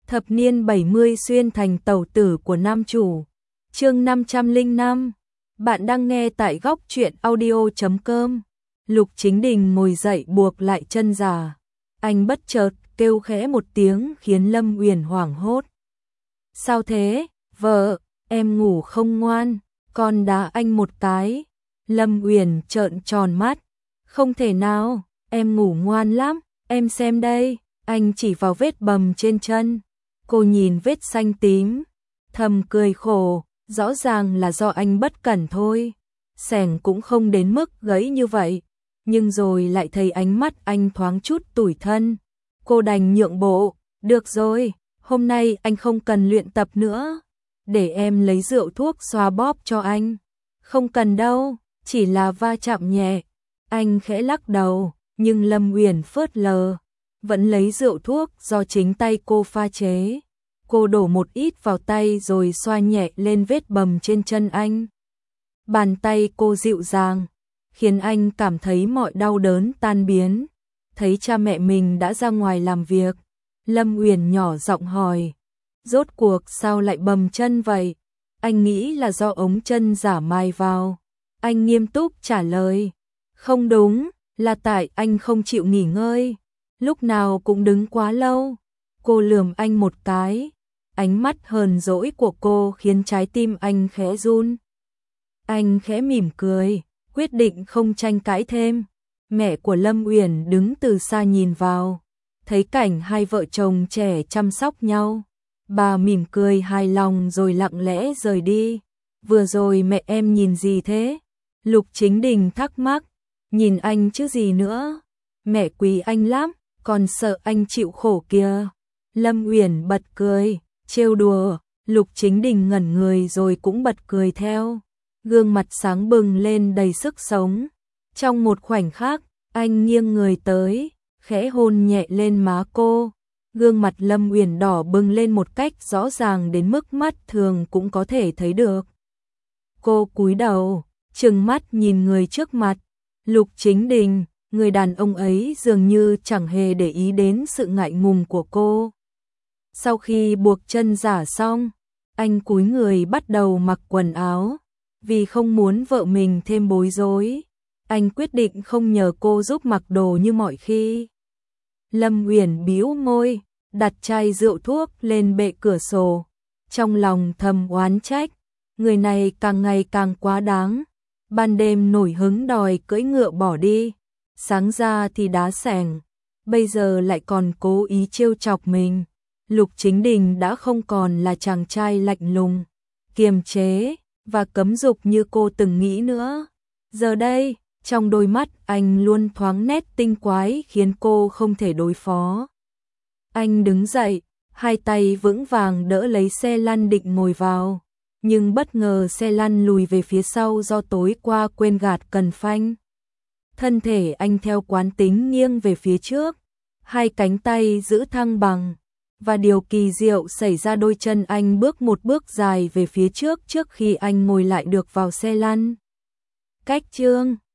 Thập niên 70 xuyên thành tẩu tử của nam chủ. Chương 505. Bạn đang nghe tại góc truyện audio.com. Lục Chính Đình ngồi dậy buộc lại chân giả. Anh bất chợt kêu khẽ một tiếng khiến Lâm Uyển hoảng hốt. Sao thế, vợ, em ngủ không ngoan, con đá anh một cái. Lâm Uyển trợn tròn mắt. Không thể nào, em ngủ ngoan lắm, em xem đây. Anh chỉ vào vết bầm trên chân. Cô nhìn vết xanh tím, thầm cười khổ, rõ ràng là do anh bất cẩn thôi. Xẻng cũng không đến mức gãy như vậy, nhưng rồi lại thấy ánh mắt anh thoáng chút tủi thân. Cô đành nhượng bộ, được rồi, hôm nay anh không cần luyện tập nữa. Để em lấy rượu thuốc xoa bóp cho anh. Không cần đâu, chỉ là va chạm nhẹ. Anh khẽ lắc đầu, nhưng Lâm Uyển phớt lờ. Vẫn lấy rượu thuốc do chính tay cô pha chế. Cô đổ một ít vào tay rồi xoa nhẹ lên vết bầm trên chân anh. Bàn tay cô dịu dàng, khiến anh cảm thấy mọi đau đớn tan biến. Thấy cha mẹ mình đã ra ngoài làm việc, Lâm Uyển nhỏ giọng hỏi, rốt cuộc sao lại bầm chân vậy? Anh nghĩ là do ống chân giả mài vào. Anh nghiêm túc trả lời, không đúng, là tại anh không chịu nghỉ ngơi. Lúc nào cũng đứng quá lâu. Cô lườm anh một cái. Ánh mắt hờn dỗi của cô khiến trái tim anh khẽ run. Anh khẽ mỉm cười, quyết định không tranh cãi thêm. Mẹ của Lâm Uyển đứng từ xa nhìn vào, thấy cảnh hai vợ chồng trẻ chăm sóc nhau. Bà mỉm cười hài lòng rồi lặng lẽ rời đi. Vừa rồi mẹ em nhìn gì thế? Lục Chính Đình thắc mắc. Nhìn anh chứ gì nữa. Mẹ quý anh lắm, còn sợ anh chịu khổ kìa. Lâm Uyển bật cười, trêu đùa. Lục Chính Đình ngẩn người rồi cũng bật cười theo. Gương mặt sáng bừng lên đầy sức sống. Trong một khoảnh khắc, anh nghiêng người tới, khẽ hôn nhẹ lên má cô. Gương mặt Lâm Uyển đỏ bừng lên một cách rõ ràng đến mức mắt thường cũng có thể thấy được. Cô cúi đầu, trừng mắt nhìn người trước mặt. Lục Chính Đình, người đàn ông ấy dường như chẳng hề để ý đến sự ngại ngùng của cô. Sau khi buộc chân giả xong, anh cúi người bắt đầu mặc quần áo. Vì không muốn vợ mình thêm bối rối, anh quyết định không nhờ cô giúp mặc đồ như mọi khi. Lâm Uyển bĩu môi, đặt chai rượu thuốc lên bệ cửa sổ. Trong lòng thầm oán trách, người này càng ngày càng quá đáng. Ban đêm nổi hứng đòi cưỡi ngựa bỏ đi, sáng ra thì đá xẻng, bây giờ lại còn cố ý trêu chọc mình. Lục Chính Đình đã không còn là chàng trai lạnh lùng, kiềm chế và cấm dục như cô từng nghĩ nữa. Giờ đây, trong đôi mắt anh luôn thoáng nét tinh quái khiến cô không thể đối phó. Anh đứng dậy, hai tay vững vàng đỡ lấy xe lăn định ngồi vào. Nhưng bất ngờ xe lăn lùi về phía sau do tối qua quên gạt cần phanh. Thân thể anh theo quán tính nghiêng về phía trước, hai cánh tay giữ thăng bằng. Và điều kỳ diệu xảy ra, đôi chân anh bước một bước dài về phía trước khi anh ngồi lại được vào xe lăn. Cách chương